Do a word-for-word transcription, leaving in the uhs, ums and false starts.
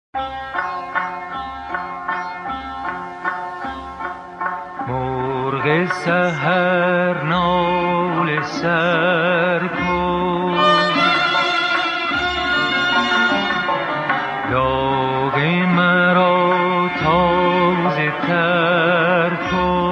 مرغ سحر ناله سر کن، داغ مرا تازه تر کن.